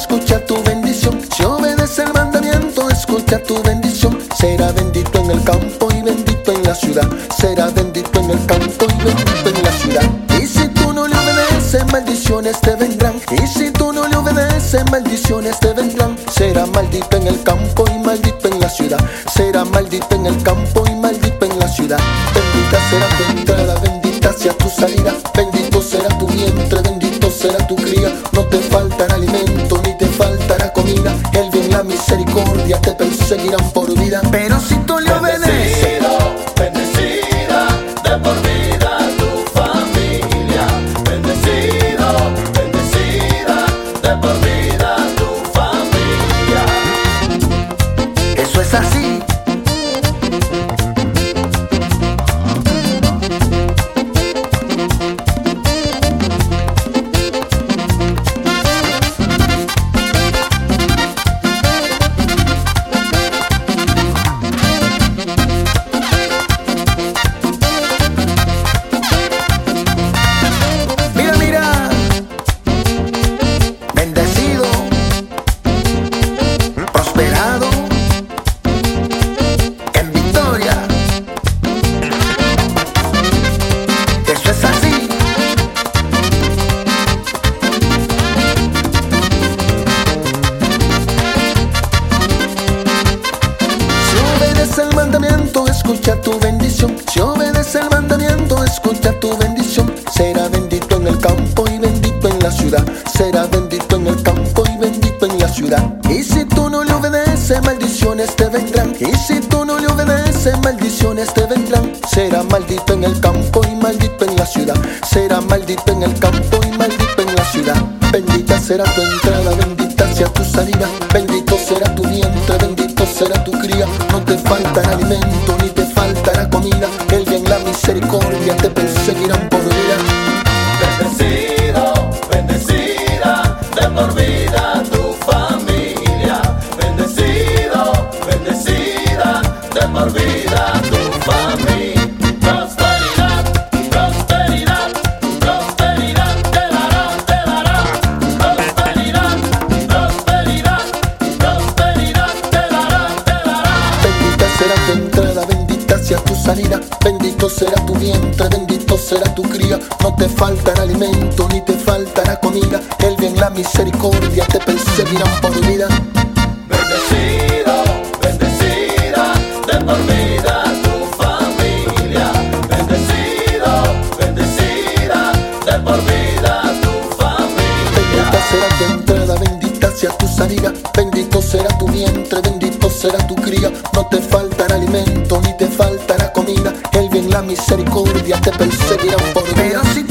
escucha tu bendición. Si obedece el mandamiento, escucha tu bendición. Será bendito en el campo y bendito en la ciudad. Será bendito en el campo y bendito en la ciudad. Y si tú no le obedeces, maldiciones te vendrán. Y si tú no le obedeces, maldiciones te vendrán. Será maldito en el campo y maldito en la ciudad. Será maldito en el campo y maldito en la ciudad. Bendita será tu entrada, bendita sea tu salida. Bendito será tu vientre, bendito será tu cría. No te faltará alimento ni te faltará comida. El bien, la misericordia te perseguirán por vida. Pero si tú le obedeces, bendecida de por vida tu familia. Bendecido, bendecida de por vida tu familia. eso es así. Escucha tu bendición. Si obedece el mandamiento, escucha tu bendición. Será bendito en el campo y bendito en la ciudad. Será bendito en el campo y bendito en la ciudad. Y si tú no le obedeces, maldiciones te vendrán. Y si tú no le obedeces, maldiciones te vendrán. Será maldito en el campo y maldito en la ciudad. Será maldito en el campo y maldito en la ciudad. Bendita será tu entrada, bendita sea tu salida. Bendito será tu vientre, bendito será tu cría. No te faltará alimento ni te faltará comida. El bien, la misericordia te perseguirán por vida. Bendecido, bendecida de por vida tu familia. Bendecido, bendecida de por vida tu familia. Prosperidad, prosperidad, prosperidad te dará, te dará. Prosperidad, prosperidad, prosperidad te dará, te dará. Bendita será tu entrada, bendita sea tu salida. Bendito será tu vientre, bendito será tu cría. No te faltará alimento ni te faltará comida. El bien, la misericordia te perseguirán por vida. Bendecido, bendecida de por vida tu familia. Bendecido, bendecida de por vida tu familia. Bendita será tu entrada, bendita sea tu salida. Bendito será tu vientre, bendito será tu cría. No te faltará alimento ni te faltará comida. El bien, la misericordia te perseguirán por vida. Pero si